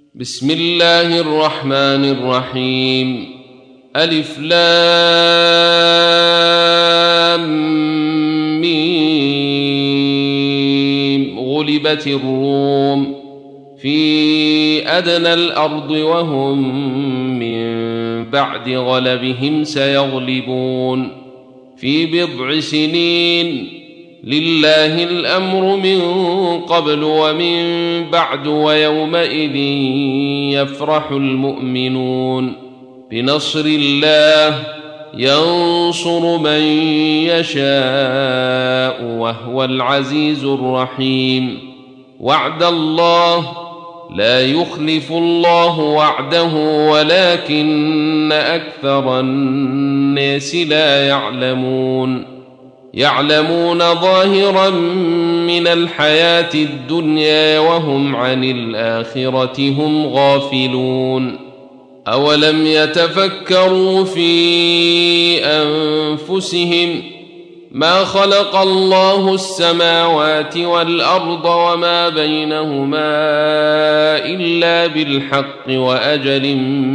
بسم الله الرحمن الرحيم. ألف لام ميم. غلبت الروم في أدنى الأرض وهم من بعد غلبهم سيغلبون في بضع سنين. لله الأمر من قبل ومن بعد ويومئذ يفرح المؤمنون بنصر الله ينصر من يشاء وهو العزيز الرحيم. وعد الله لا يخلف الله وعده ولكن أكثر الناس لا يعلمون ظاهرا من الحياة الدنيا وهم عن الآخرة هم غافلون. أولم يتفكروا في أنفسهم ما خلق الله السماوات والأرض وما بينهما إلا بالحق وأجل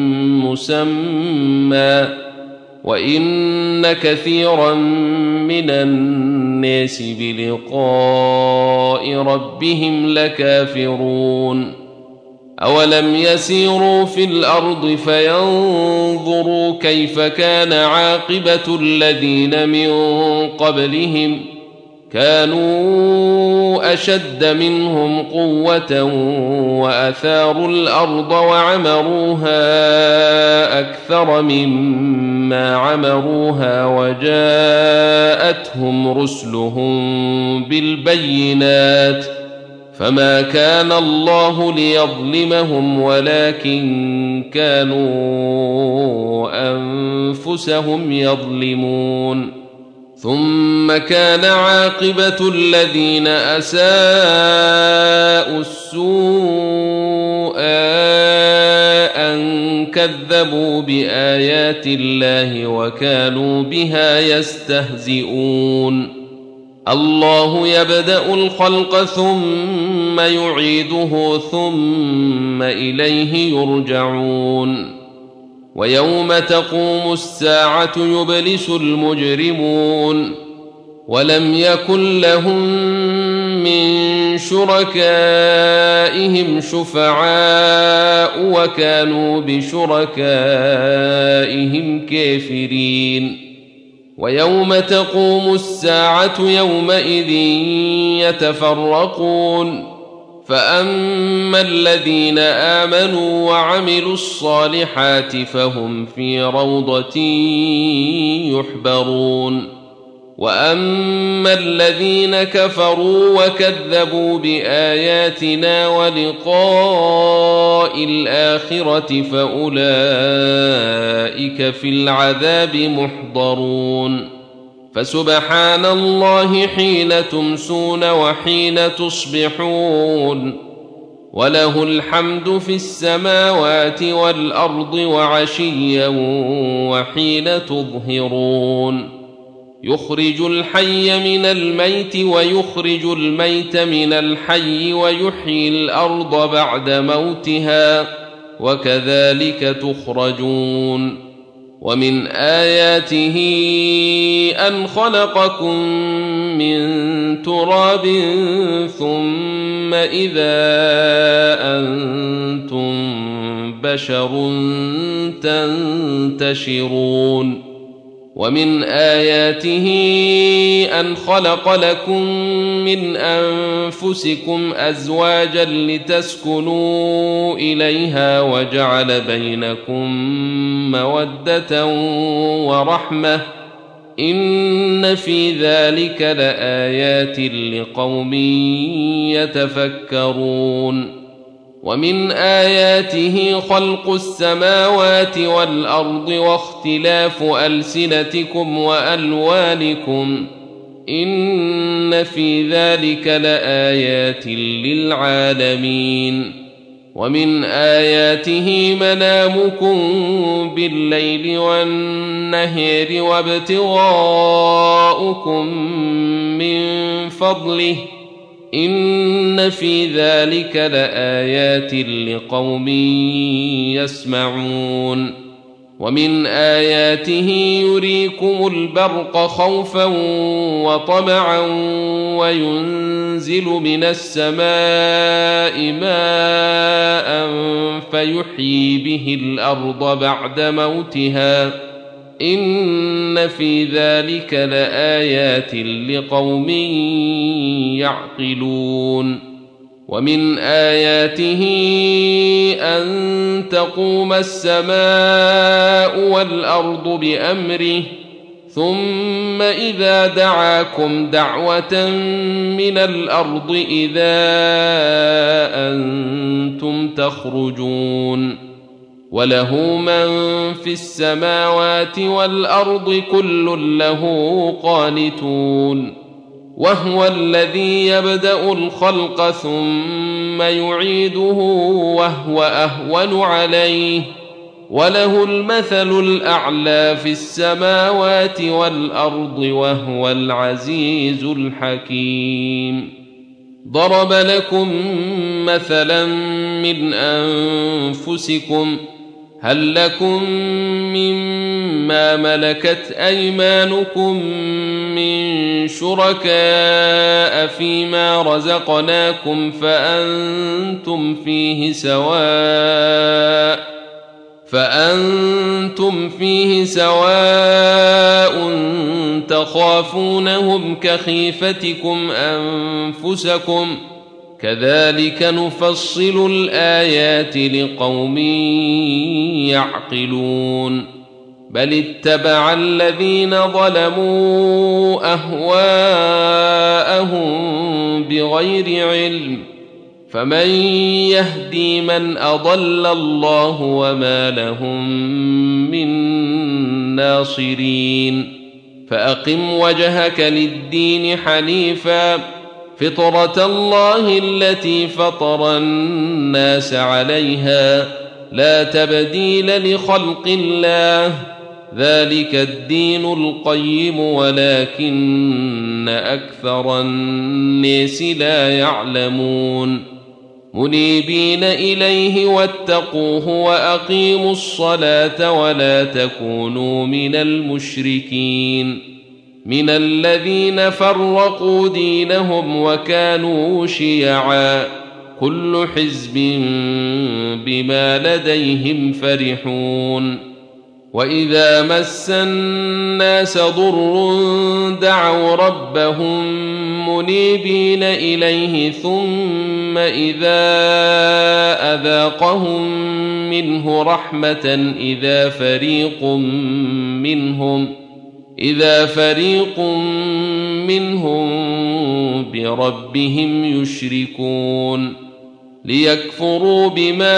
مسمى وإن كثيرا من الناس بلقاء ربهم لكافرون. أولم يسيروا في الأرض فينظروا كيف كان عاقبة الذين من قبلهم كانوا أشد منهم قوة وأثاروا الأرض وعمروها أكثر مما عمروها وجاءتهم رسلهم بالبينات فما كان الله ليظلمهم ولكن كانوا أنفسهم يظلمون. ثم كان عاقبة الذين أساءوا السوء أن كذبوا بآيات الله وكانوا بها يستهزئون. الله يبدأ الخلق ثم يعيده ثم إليه يرجعون. ويوم تقوم الساعة يبلس المجرمون ولم يكن لهم من شركائهم شفعاء وكانوا بشركائهم كافرين. ويوم تقوم الساعة يومئذ يتفرقون فأما الذين آمنوا وعملوا الصالحات فهم في روضة يحبرون. وأما الذين كفروا وكذبوا بآياتنا ولقاء الآخرة فأولئك في العذاب محضرون. فسبحان الله حين تمسون وحين تصبحون وله الحمد في السماوات والأرض وعشيا وحين تظهرون. يخرج الحي من الميت ويخرج الميت من الحي ويحيي الأرض بعد موتها وكذلك تخرجون. ومن آياته أن خلقكم من تراب ثم إذا أنتم بشر تنتشرون. ومن آياته أن خلق لكم من أنفسكم أزواجا لتسكنوا إليها وجعل بينكم مودة ورحمة إن في ذلك لآيات لقوم يتفكرون. ومن آياته خلق السماوات والأرض واختلاف ألسنتكم وألوانكم إن في ذلك لآيات للعالمين. ومن آياته منامكم بالليل والنهار وابتغاؤكم من فضله إن في ذلك لآيات لقوم يسمعون ومن آياته يريكم البرق خوفا وطمعا وينزل من السماء ماء فيحيي به الأرض بعد موتها إن في ذلك لآيات لقوم يعقلون ومن آياته أن تقوم السماء والأرض بأمره ثم إذا دعاكم دعوة من الأرض إذا أنتم تخرجون وله من في السماوات والأرض كل له قانتون وهو الذي يبدأ الخلق ثم يعيده وهو أهون عليه وله المثل الأعلى في السماوات والأرض وهو العزيز الحكيم ضرب لكم مثلا من أنفسكم هل لكم مما ملكت أيمانكم من شركاء فيما رزقناكم فأنتم فيه سواء تخافونهم كخيفتكم أنفسكم كذلك نفصل الآيات لقوم يعقلون بل اتبع الذين ظلموا أهواءهم بغير علم فمن يهدي من أضل الله وما لهم من ناصرين فأقم وجهك للدين حنيفا فطرة الله التي فطر الناس عليها لا تبديل لخلق الله ذلك الدين القيم ولكن أكثر الناس لا يعلمون منيبين إليه واتقوه وأقيموا الصلاة ولا تكونوا من المشركين من الذين فرقوا دينهم وكانوا شيعا كل حزب بما لديهم فرحون وإذا مس الناس ضر دعوا ربهم منيبين إليه ثم إذا أذاقهم منه رحمة إذا فريق منهم بربهم يشركون ليكفروا بما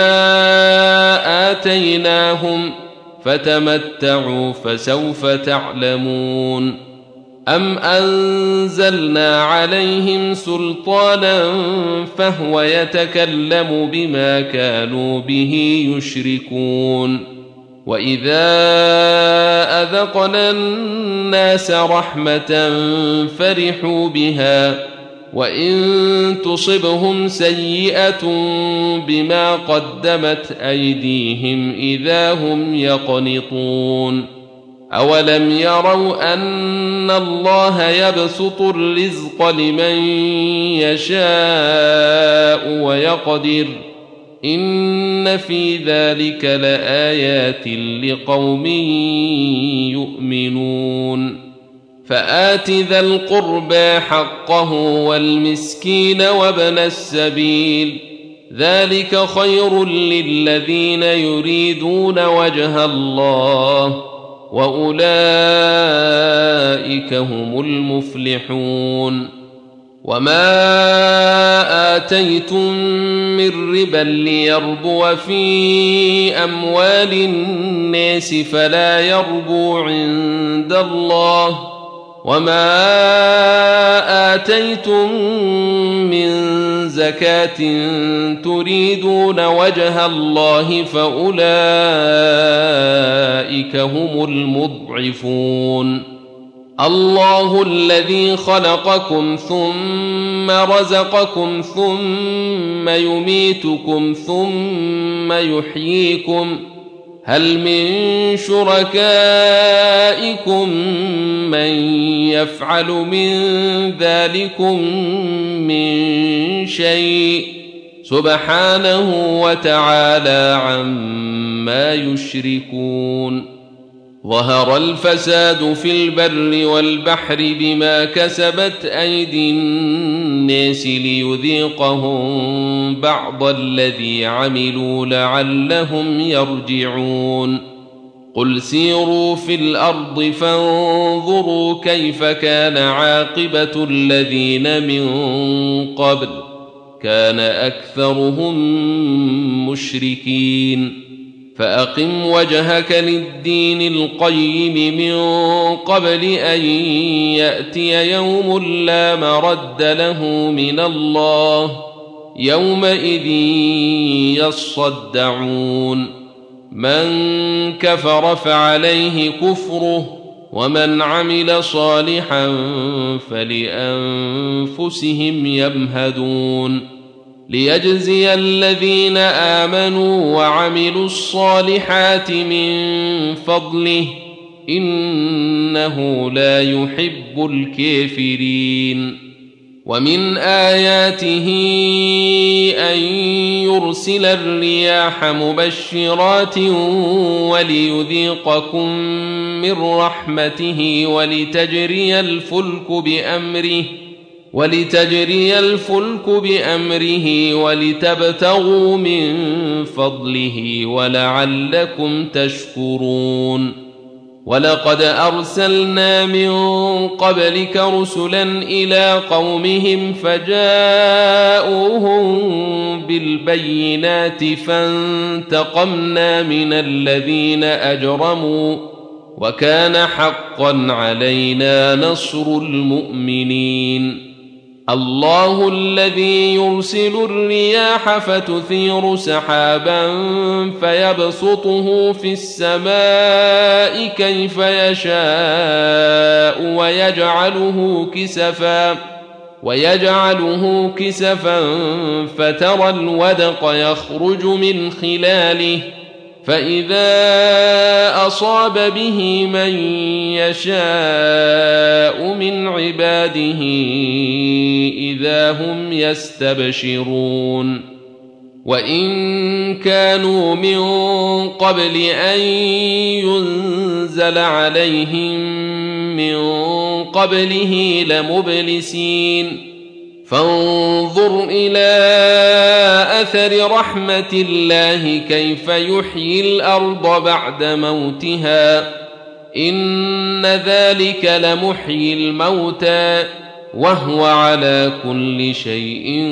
آتيناهم فتمتعوا فسوف تعلمون أم أنزلنا عليهم سلطانا فهو يتكلم بما كانوا به يشركون وإذا أذقنا الناس رحمة فرحوا بها وإن تصبهم سيئة بما قدمت أيديهم إذا هم يقنطون أولم يروا أن الله يبسط الرزق لمن يشاء ويقدر إن في ذلك لآيات لقوم يؤمنون فآت ذا القربى حقه والمسكين وابن السبيل ذلك خير للذين يريدون وجه الله وأولئك هم المفلحون وما آتيتم من ربا ليربو في أموال الناس فلا يربو عند الله وما آتيتم من زكاة تريدون وجه الله فأولئك هم المضعفون الله الذي خلقكم ثم رزقكم ثم يميتكم ثم يحييكم هل من شركائكم من يفعل من ذلكم من شيء سبحانه وتعالى عما يشركون ظهر الفساد في البر والبحر بما كسبت أيدي الناس ليذيقهم بعض الذي عملوا لعلهم يرجعون قل سيروا في الأرض فانظروا كيف كان عاقبة الذين من قبل كان أكثرهم مشركين فأقم وجهك للدين القيم من قبل أن يأتي يوم لا مرد له من الله يومئذ يصدعون من كفر فعليه كفره ومن عمل صالحا فلأنفسهم يمهدون ليجزي الذين آمنوا وعملوا الصالحات من فضله إنه لا يحب الكافرين ومن آياته أن يرسل الرياح مبشرات وليذيقكم من رحمته ولتجري الفلك بأمره ولتبتغوا من فضله ولعلكم تشكرون ولقد أرسلنا من قبلك رسلا إلى قومهم فجاءوهم بالبينات فانتقمنا من الذين أجرموا وكان حقا علينا نصر المؤمنين الله الذي يرسل الرياح فتثير سحابا فيبسطه في السماء كيف يشاء ويجعله كسفا فترى الودق يخرج من خلاله فإذا أصاب به من يشاء من عباده إذا هم يستبشرون وإن كانوا من قبل أن ينزل عليهم من قبله لمبلسين فانظر إلى أثر رحمة الله كيف يحيي الأرض بعد موتها إن ذلك لمحيي الموتى وهو على كل شيء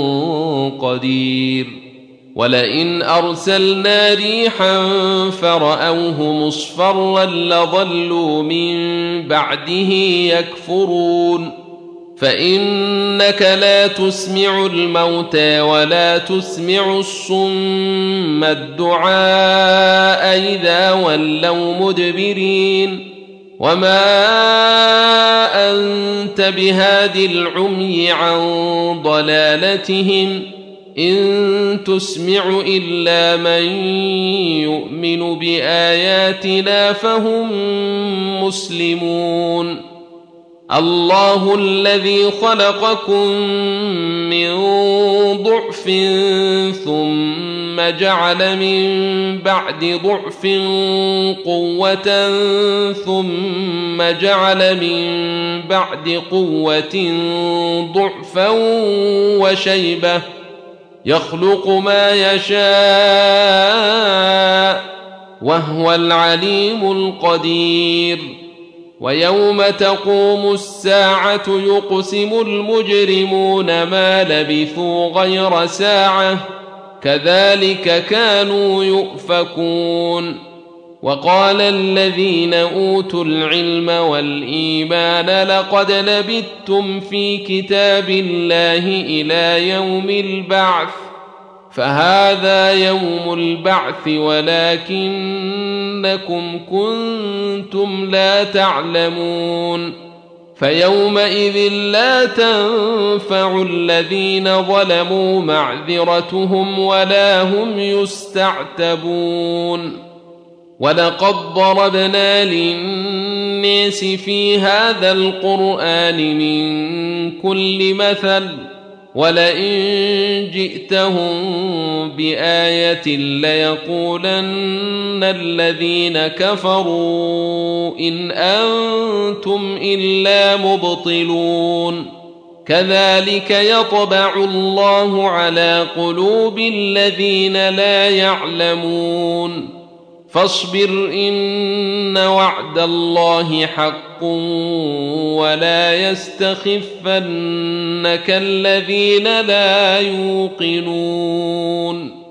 قدير ولئن أرسلنا ريحا فرأوه مصفرا لظلوا من بعده يكفرون فإنك لا تسمع الموتى ولا تسمع الصم الدعاء إذا ولوا مدبرين وما أنت بهاد العمي عن ضلالتهم إن تسمع إلا من يؤمن بآياتنا فهم مسلمون الله الذي خلقكم من ضعف ثم جعل من بعد ضعف قوة ثم جعل من بعد قوة ضعفا وشيبة يخلق ما يشاء وهو العليم القدير ويوم تقوم الساعة يقسم المجرمون ما لبثوا غير ساعة كذلك كانوا يؤفكون وقال الذين أوتوا العلم والإيمان لقد لبثتم في كتاب الله إلى يوم البعث فهذا يوم البعث ولكنكم كنتم لا تعلمون فيومئذ لا تنفع الذين ظلموا معذرتهم ولا هم يستعتبون ولقد ضربنا للناس في هذا القرآن من كل مثل ولئن جئتهم بآية ليقولن الذين كفروا إن أنتم إلا مبطلون كذلك يطبع الله على قلوب الذين لا يعلمون فاصبر إن وعد الله حق ولا يستخفنك الذين لا يوقنون